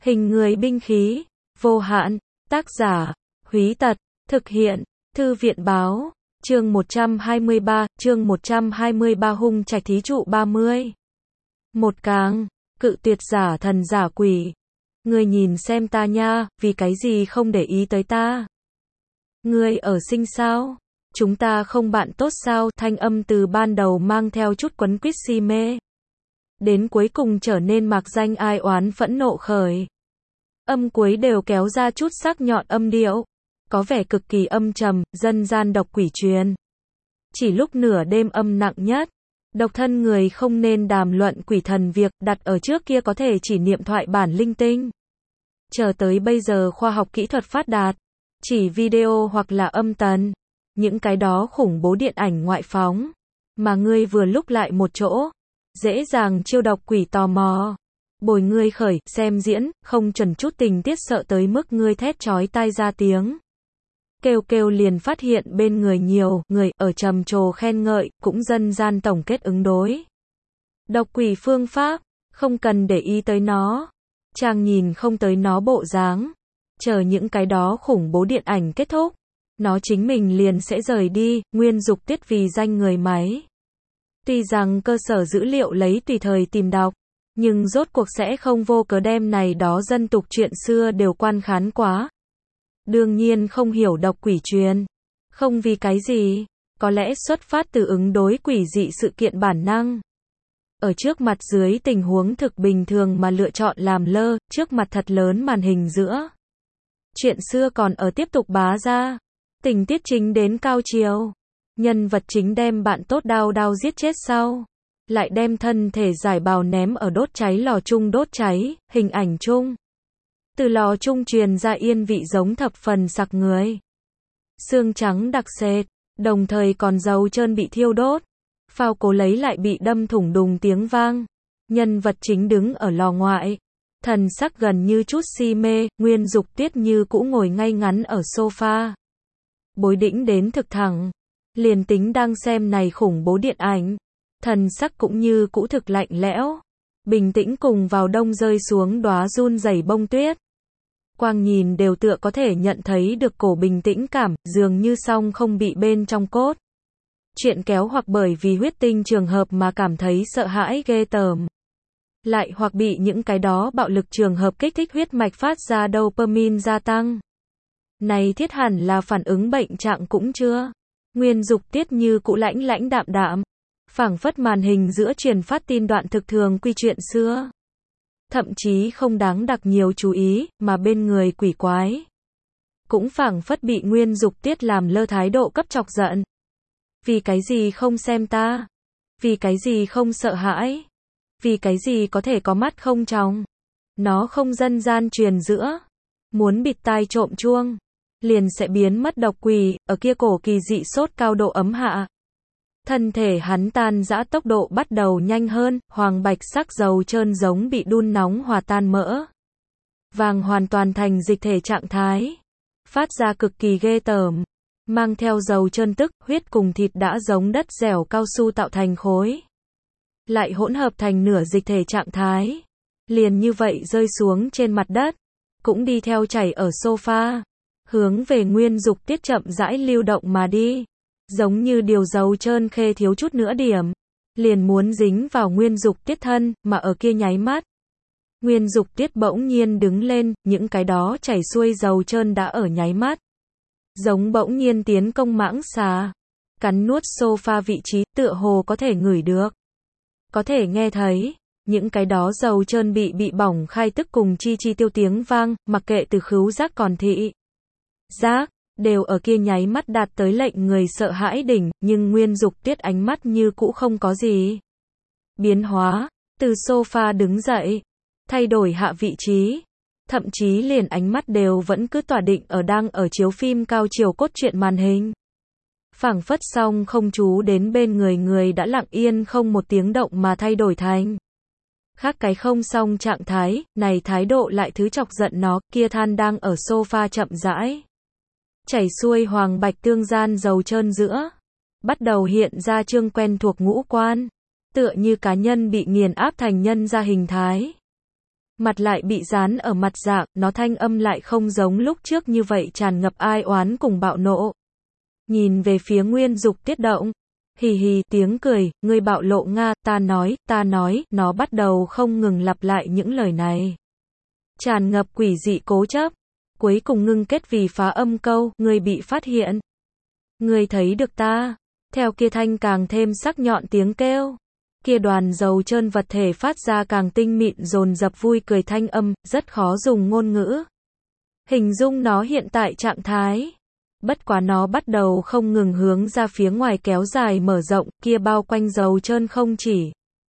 Hình người binh khí, vô hạn, tác giả, Húy Tật, thực hiện, Thư viện báo, chương 123 hung trạch thí trụ 30. Một càng, cự tuyệt giả thần giả quỷ. Ngươi nhìn xem ta nha, vì cái gì không để ý tới ta? Ngươi ở sinh sao? Chúng ta không bạn tốt sao? Thanh âm từ ban đầu mang theo chút quấn quýt si mê. Đến cuối cùng trở nên mạc danh ai oán phẫn nộ khởi. Âm cuối đều kéo ra chút sắc nhọn âm điệu. Có vẻ cực kỳ âm trầm, dân gian độc quỷ truyền. Chỉ lúc nửa đêm âm nặng nhất. Độc thân người không nên đàm luận quỷ thần việc đặt ở trước kia có thể chỉ niệm thoại bản linh tinh. Chờ tới bây giờ khoa học kỹ thuật phát đạt. Chỉ video hoặc là âm tần. Những cái đó khủng bố điện ảnh ngoại phóng. Mà ngươi vừa lúc lại một chỗ. Dễ dàng chiêu độc quỷ tò mò. Bồi ngươi khởi, xem diễn, không chuẩn chút tình tiết sợ tới mức ngươi thét chói tai ra tiếng. Kêu liền phát hiện bên người nhiều người ở trầm trồ khen ngợi, cũng dân gian tổng kết ứng đối. Độc quỷ phương pháp, không cần để ý tới nó. Chàng nhìn không tới nó bộ dáng. Chờ những cái đó khủng bố điện ảnh kết thúc. Nó chính mình liền sẽ rời đi, nguyên dục tiết vì danh người máy. Tuy rằng cơ sở dữ liệu lấy tùy thời tìm đọc, nhưng rốt cuộc sẽ không vô cớ đem này đó dân tục chuyện xưa đều quan khán quá. Đương nhiên không hiểu độc quỷ truyền. Không vì cái gì, có lẽ xuất phát từ ứng đối quỷ dị sự kiện bản năng. Ở trước mặt dưới tình huống thực bình thường mà lựa chọn làm lơ, trước mặt thật lớn màn hình giữa. Chuyện xưa còn ở tiếp tục bá ra. Tình tiết chính đến cao chiều. Nhân vật chính đem bạn tốt đao giết chết sau. Lại đem thân thể giải bào ném ở đốt cháy lò chung đốt cháy, hình ảnh chung. Từ lò chung truyền ra yên vị giống thập phần sặc người. Xương trắng đặc sệt, đồng thời còn dầu trơn bị thiêu đốt. Phao cố lấy lại bị đâm thủng đùng tiếng vang. Nhân vật chính đứng ở lò ngoại. Thần sắc gần như chút si mê, nguyên dục tiết như cũ ngồi ngay ngắn ở sofa. Bối đĩnh đến thực thẳng. Liền tính đang xem này khủng bố điện ảnh. Thần sắc cũng như cũ thực lạnh lẽo. Bình tĩnh cùng vào đông rơi xuống đóa run rẩy bông tuyết. Quang nhìn đều tựa có thể nhận thấy được cổ bình tĩnh cảm, dường như song không bị bên trong cốt. Chuyện kéo hoặc bởi vì huyết tinh trường hợp mà cảm thấy sợ hãi ghê tởm. Lại hoặc bị những cái đó bạo lực trường hợp kích thích huyết mạch phát ra dopamine gia tăng. Này thiết hẳn là phản ứng bệnh trạng cũng chưa. Nguyên dục tiết như cũ lãnh đạm. Phảng phất màn hình giữa truyền phát tin đoạn thực thường quy chuyện xưa. Thậm chí không đáng đặc nhiều chú ý, mà bên người quỷ quái. Cũng phảng phất bị nguyên dục tiết làm lơ thái độ cấp chọc giận. Vì cái gì không xem ta? Vì cái gì không sợ hãi? Vì cái gì có thể có mắt không tròng? Nó không dân gian truyền giữa. Muốn bịt tai trộm chuông. Liền sẽ biến mất độc quỷ, ở kia cổ kỳ dị sốt cao độ ấm hạ. Thân thể hắn tan rã tốc độ bắt đầu nhanh hơn, hoàng bạch sắc dầu trơn giống bị đun nóng hòa tan mỡ. Vàng hoàn toàn thành dịch thể trạng thái. Phát ra cực kỳ ghê tởm. Mang theo dầu trơn tức, huyết cùng thịt đã giống đất dẻo cao su tạo thành khối. Lại hỗn hợp thành nửa dịch thể trạng thái. Liền như vậy rơi xuống trên mặt đất. Cũng đi theo chảy ở sofa. Hướng về nguyên dục tiết chậm rãi lưu động mà đi. Giống như điều dầu trơn khê thiếu chút nữa điểm. Liền muốn dính vào nguyên dục tiết thân, mà ở kia nháy mắt. Nguyên dục tiết bỗng nhiên đứng lên, những cái đó chảy xuôi dầu trơn đã ở nháy mắt. Giống bỗng nhiên tiến công mãng xà. Cắn nuốt sofa vị trí, tựa hồ có thể ngửi được. Có thể nghe thấy. Những cái đó dầu trơn bị bỏng khai tức cùng chi tiêu tiếng vang, mặc kệ từ khứu giác còn thị giác, đều ở kia nháy mắt đạt tới lệnh người sợ hãi đỉnh, nhưng nguyên dục tiết ánh mắt như cũ không có gì biến hóa, từ sofa đứng dậy, thay đổi hạ vị trí, thậm chí liền ánh mắt đều vẫn cứ tỏa định ở đang ở chiếu phim cao chiều cốt truyện màn hình. Phảng phất xong không chú đến bên người đã lặng yên không một tiếng động mà thay đổi thành khác cái không xong trạng thái, này thái độ lại thứ chọc giận nó, kia than đang ở sofa chậm rãi. Chảy xuôi hoàng bạch tương gian dầu trơn giữa. Bắt đầu hiện ra chương quen thuộc ngũ quan. Tựa như cá nhân bị nghiền áp thành nhân ra hình thái. Mặt lại bị dán ở mặt Dạ, nó thanh âm lại không giống lúc trước như vậy tràn ngập ai oán cùng bạo nộ. Nhìn về phía Nguyên Dục Tiết động. Hì hì, tiếng cười, ngươi bạo lộ Nga, ta nói, nó bắt đầu không ngừng lặp lại những lời này. Tràn ngập quỷ dị cố chấp. Cuối cùng ngưng kết vì phá âm câu, ngươi bị phát hiện. Ngươi thấy được ta. Theo kia thanh càng thêm sắc nhọn tiếng kêu. Kia đoàn dầu trơn vật thể phát ra càng tinh mịn dồn dập vui cười thanh âm, rất khó dùng ngôn ngữ. Hình dung nó hiện tại trạng thái. Bất quá nó bắt đầu không ngừng hướng ra phía ngoài kéo dài mở rộng, kia bao quanh dầu trơn không chỉ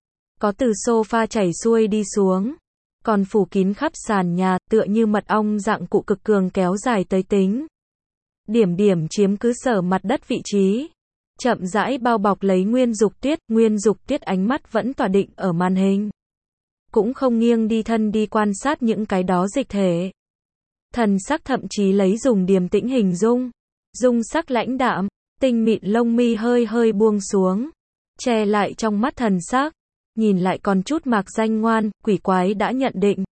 có từ sofa chảy xuôi đi xuống, còn phủ kín khắp sàn nhà, tựa như mật ong dạng cụ cực cường kéo dài tới tính. Điểm điểm chiếm cứ sở mặt đất vị trí. Chậm rãi bao bọc lấy Nguyên Dục Tuyết ánh mắt vẫn tỏa định ở màn hình. Cũng không nghiêng đi thân đi quan sát những cái đó dịch thể. Thần sắc thậm chí lấy dùng điềm tĩnh hình dung. Dung sắc lãnh đạm, tinh mịn lông mi hơi hơi buông xuống. Che lại trong mắt thần sắc. Nhìn lại còn chút mạc danh ngoan, quỷ quái đã nhận định.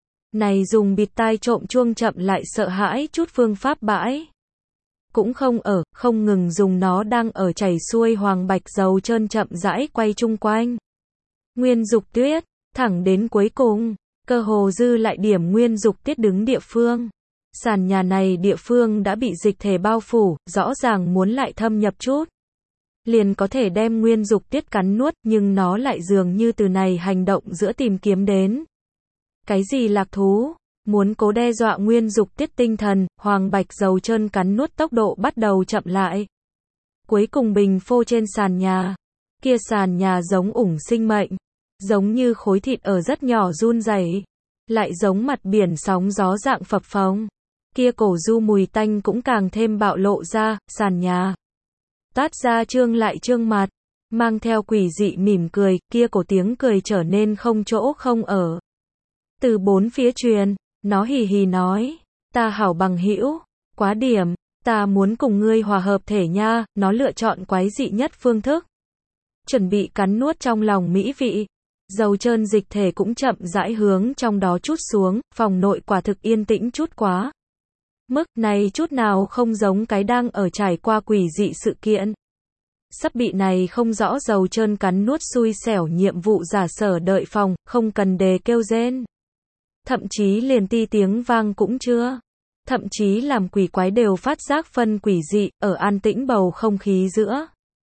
Này dùng bịt tai trộm chuông chậm lại sợ hãi chút phương pháp bãi. Cũng không ngừng dùng nó đang ở chảy xuôi hoàng bạch dầu trơn chậm rãi quay chung quanh. Nguyên Dục Tuyết, thẳng đến cuối cùng, cơ hồ dư lại điểm Nguyên Dục Tuyết đứng địa phương. Sàn nhà này địa phương đã bị dịch thể bao phủ, rõ ràng muốn lại thâm nhập chút. Liền có thể đem Nguyên Dục Tuyết cắn nuốt, nhưng nó lại dường như từ này hành động giữa tìm kiếm đến. Cái gì lạc thú? Muốn cố đe dọa Nguyên Dục Tiết tinh thần, hoàng bạch dầu trơn cắn nuốt tốc độ bắt đầu chậm lại. Cuối cùng bình phô trên sàn nhà. Kia sàn nhà giống ủng sinh mệnh. Giống như khối thịt ở rất nhỏ run rẩy, lại giống mặt biển sóng gió dạng phập phồng. Kia cổ du mùi tanh cũng càng thêm bạo lộ ra, sàn nhà. Tát ra trương lại trương mặt. Mang theo quỷ dị mỉm cười, kia cổ tiếng cười trở nên không chỗ không ở. Từ bốn phía truyền. Nó hì hì nói, ta hảo bằng hữu, quá điểm, ta muốn cùng ngươi hòa hợp thể nha, nó lựa chọn quái dị nhất phương thức. Chuẩn bị cắn nuốt trong lòng mỹ vị, dầu trơn dịch thể cũng chậm rãi hướng trong đó chút xuống, phòng nội quả thực yên tĩnh chút quá. Mức này chút nào không giống cái đang ở trải qua quỷ dị sự kiện. Sắp bị này không rõ dầu trơn cắn nuốt xui xẻo nhiệm vụ giả sở đợi phòng, không cần đề kêu rên. Thậm chí liền ti tiếng vang cũng chưa. Thậm chí làm quỷ quái đều phát giác phân quỷ dị, ở an tĩnh bầu không khí giữa.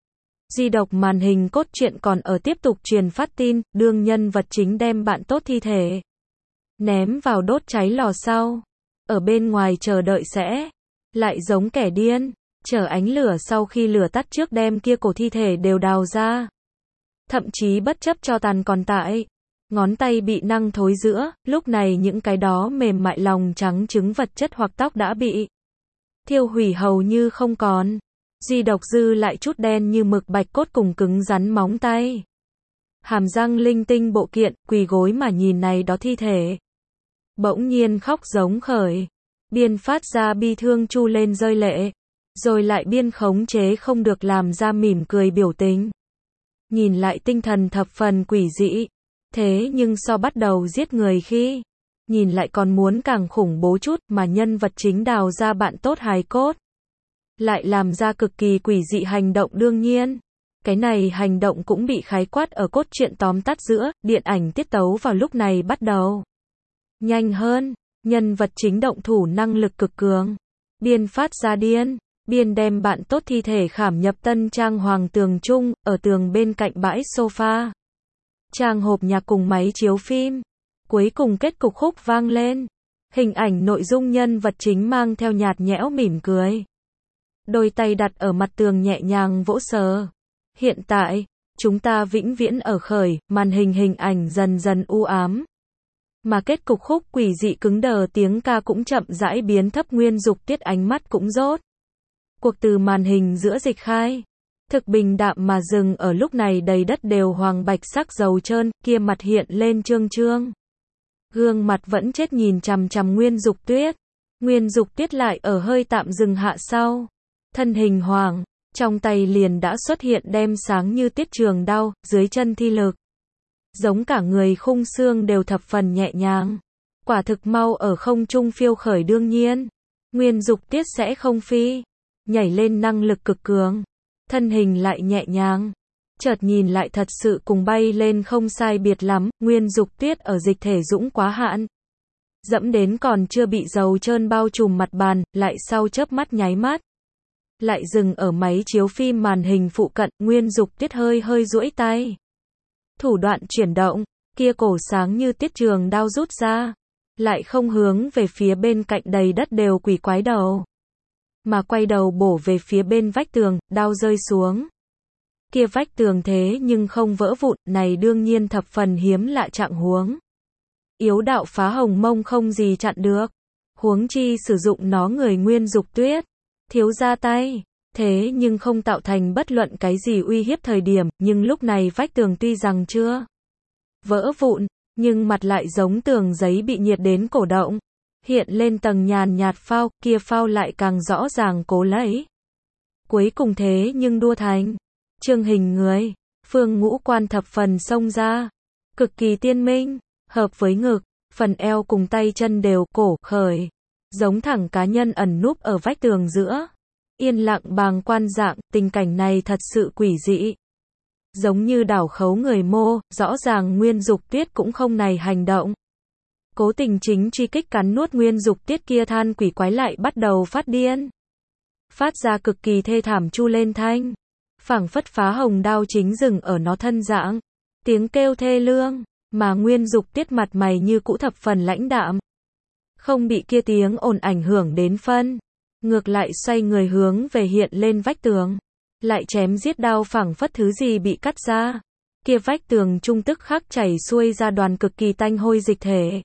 Di động màn hình cốt truyện còn ở tiếp tục truyền phát tin, đương nhân vật chính đem bạn tốt thi thể ném vào đốt cháy lò sau. Ở bên ngoài chờ đợi sẽ lại giống kẻ điên, chờ ánh lửa sau khi lửa tắt trước đem kia cổ thi thể đều đào ra. Thậm chí bất chấp cho tàn còn tại. Ngón tay bị năng thối giữa, lúc này những cái đó mềm mại lòng trắng trứng vật chất hoặc tóc đã bị thiêu hủy hầu như không còn. Duy độc dư lại chút đen như mực bạch cốt cùng cứng rắn móng tay. Hàm răng linh tinh bộ kiện, quỳ gối mà nhìn này đó thi thể. Bỗng nhiên khóc giống khởi. Biên phát ra bi thương chu lên rơi lệ. Rồi lại biên khống chế không được làm ra mỉm cười biểu tình. Nhìn lại tinh thần thập phần quỷ dị. Thế nhưng so bắt đầu giết người khi, nhìn lại còn muốn càng khủng bố chút mà nhân vật chính đào ra bạn tốt hài cốt. Lại làm ra cực kỳ quỷ dị hành động đương nhiên. Cái này hành động cũng bị khái quát ở cốt truyện tóm tắt giữa, điện ảnh tiết tấu vào lúc này bắt đầu. Nhanh hơn, nhân vật chính động thủ năng lực cực cường. Biên phát ra điên, biên đem bạn tốt thi thể khảm nhập tân trang hoàng tường trung, ở tường bên cạnh bãi sofa. Trang hộp nhạc cùng máy chiếu phim. Cuối cùng kết cục khúc vang lên. Hình ảnh nội dung nhân vật chính mang theo nhạt nhẽo mỉm cười. Đôi tay đặt ở mặt tường nhẹ nhàng vỗ sờ. Hiện tại, chúng ta vĩnh viễn ở khởi, màn hình ảnh dần dần u ám. Mà kết cục khúc quỷ dị cứng đờ tiếng ca cũng chậm rãi biến thấp Nguyên Dục Tiết ánh mắt cũng rốt. Cuộc từ màn hình giữa dịch khai. Thực bình đạm mà dừng ở lúc này đầy đất đều hoàng bạch sắc dầu trơn, kia mặt hiện lên trương trương. Gương mặt vẫn chết nhìn chằm chằm Nguyên Dục Tuyết. Nguyên Dục Tuyết lại ở hơi tạm dừng hạ sau. Thân hình hoàng, trong tay liền đã xuất hiện đem sáng như tiết trường đao, dưới chân thi lực. giống cả người khung xương đều thập phần nhẹ nhàng. Quả thực mau ở không trung phiêu khởi đương nhiên. Nguyên Dục Tiết sẽ không phi. Nhảy lên năng lực cực cường. Thân hình lại nhẹ nhàng. Chợt nhìn lại thật sự cùng bay lên không sai biệt lắm. Nguyên Dục Tiết ở dịch thể dũng quá hạn. Dẫm đến còn chưa bị dầu trơn bao trùm mặt bàn, lại sau chớp mắt nháy mắt. Lại dừng ở máy chiếu phim màn hình phụ cận, Nguyên Dục Tiết hơi hơi duỗi tay. Thủ đoạn chuyển động, kia cổ sáng như tiết trường đao rút ra. Lại không hướng về phía bên cạnh đầy đất đều quỷ quái đầu. Mà quay đầu bổ về phía bên vách tường, đao rơi xuống. Kia vách tường thế nhưng không vỡ vụn, này đương nhiên thập phần hiếm lạ trạng huống. Yếu đạo phá hồng mông không gì chặn được. Huống chi sử dụng nó người Nguyên Dục Tuyết. Thiếu ra tay. Thế nhưng không tạo thành bất luận cái gì uy hiếp thời điểm, nhưng lúc này vách tường tuy rằng chưa vỡ vụn, nhưng mặt lại giống tường giấy bị nhiệt đến cổ động. Hiện lên tầng nhàn nhạt phao, kia phao lại càng rõ ràng cố lấy. Cuối cùng thế nhưng đua thành chương hình người, phương ngũ quan thập phần xông ra. Cực kỳ tiên minh, hợp với ngực, phần eo cùng tay chân đều cổ khởi. Giống thẳng cá nhân ẩn núp ở vách tường giữa. Yên lặng bàng quan dạng, tình cảnh này thật sự quỷ dị. Giống như đảo khấu người mô, rõ ràng Nguyên Dục Tiết cũng không này hành động. Cố tình chính truy kích cắn nuốt Nguyên Dục Tiết kia than quỷ quái lại bắt đầu phát điên. Phát ra cực kỳ thê thảm chu lên thanh. Phảng phất phá hồng đao chính dừng ở nó thân dạng. Tiếng kêu thê lương, mà Nguyên Dục Tiết mặt mày như cũ thập phần lãnh đạm. Không bị kia tiếng ồn ảnh hưởng đến phân. Ngược lại xoay người hướng về hiện lên vách tường. Lại chém giết đao phảng phất thứ gì bị cắt ra. Kia vách tường trung tức khắc chảy xuôi ra đoàn cực kỳ tanh hôi dịch thể.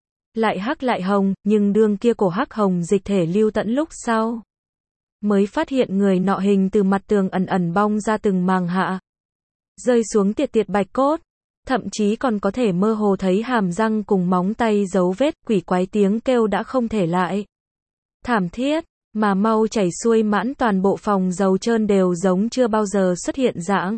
Lại hắc lại hồng, nhưng đương kia cổ hắc hồng dịch thể lưu tận lúc sau. Mới phát hiện người nọ hình từ mặt tường ẩn ẩn bong ra từng màng hạ. Rơi xuống tiệt tiệt bạch cốt. Thậm chí còn có thể mơ hồ thấy hàm răng cùng móng tay dấu vết, quỷ quái tiếng kêu đã không thể lại. Thảm thiết, mà mau chảy xuôi mãn toàn bộ phòng dầu trơn đều giống chưa bao giờ xuất hiện dạng.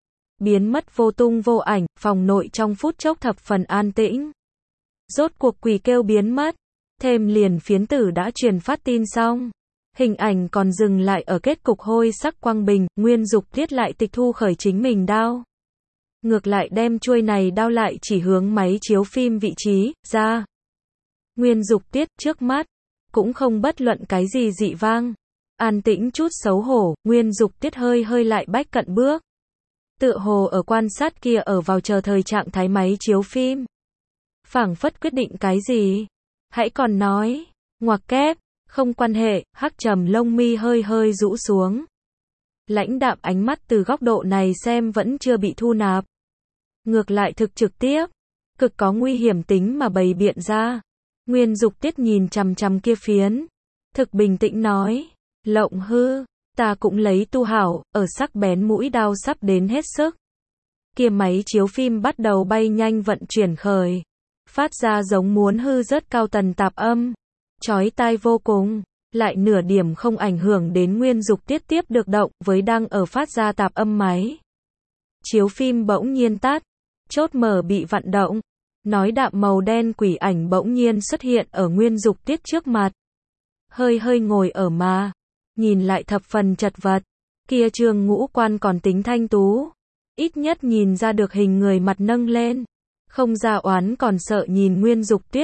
Biến mất vô tung vô ảnh, phòng nội trong phút chốc thập phần an tĩnh. Rốt cuộc quỷ kêu biến mất, thêm liền phiến tử đã truyền phát tin xong. Hình ảnh còn dừng lại ở kết cục hôi sắc quang bình, Nguyên Dục Tiết lại tịch thu khởi chính mình đao. Ngược lại đem chuôi này đao lại chỉ hướng máy chiếu phim vị trí, ra. Nguyên Dục Tiết trước mắt, cũng không bất luận cái gì dị vang. An tĩnh chút xấu hổ, Nguyên Dục Tiết hơi hơi lại bách cận bước. Tựa hồ ở quan sát kia ở vào chờ thời trạng thái máy chiếu phim. Phảng phất quyết định cái gì? Hãy còn nói, ngoặc kép, không quan hệ, hắc trầm lông mi hơi hơi rũ xuống. Lãnh đạm ánh mắt từ góc độ này xem vẫn chưa bị thu nạp. Ngược lại thực trực tiếp, cực có nguy hiểm tính mà bày biện ra. Nguyên Dục Tiết nhìn chằm chằm kia phiến. Thực bình tĩnh nói, lộng hư, ta cũng lấy tu hảo, ở sắc bén mũi đao sắp đến hết sức. Kia máy chiếu phim bắt đầu bay nhanh vận chuyển khởi. Phát ra giống muốn hư rớt cao tần tạp âm. Chói tai vô cùng, lại nửa điểm không ảnh hưởng đến Nguyên Dục Tiết tiếp được động với đang ở phát ra tạp âm máy. Chiếu phim bỗng nhiên tắt, chốt mở bị vặn động. Nói đạm màu đen quỷ ảnh bỗng nhiên xuất hiện ở Nguyên Dục Tiết trước mặt. Hơi hơi ngồi ở mà, nhìn lại thập phần chật vật. Kia trường ngũ quan còn tính thanh tú. Ít nhất nhìn ra được hình người mặt nâng lên. Không ra oán còn sợ nhìn Nguyên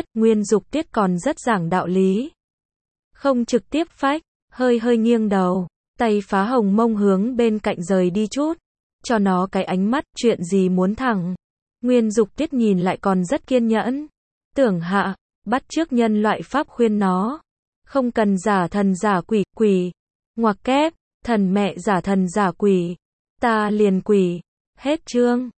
Dục Tiết còn rất giảng đạo lý. Không trực tiếp phách, hơi hơi nghiêng đầu, tay phá hồng mông hướng bên cạnh rời đi chút. Cho nó cái ánh mắt, chuyện gì muốn thẳng. Nguyên Dục Tiết nhìn lại còn rất kiên nhẫn. Tưởng hạ, bắt chước nhân loại pháp khuyên nó. Không cần giả thần giả quỷ, ngoặc kép, thần mẹ giả thần giả quỷ. Ta liền quỷ. Hết chương.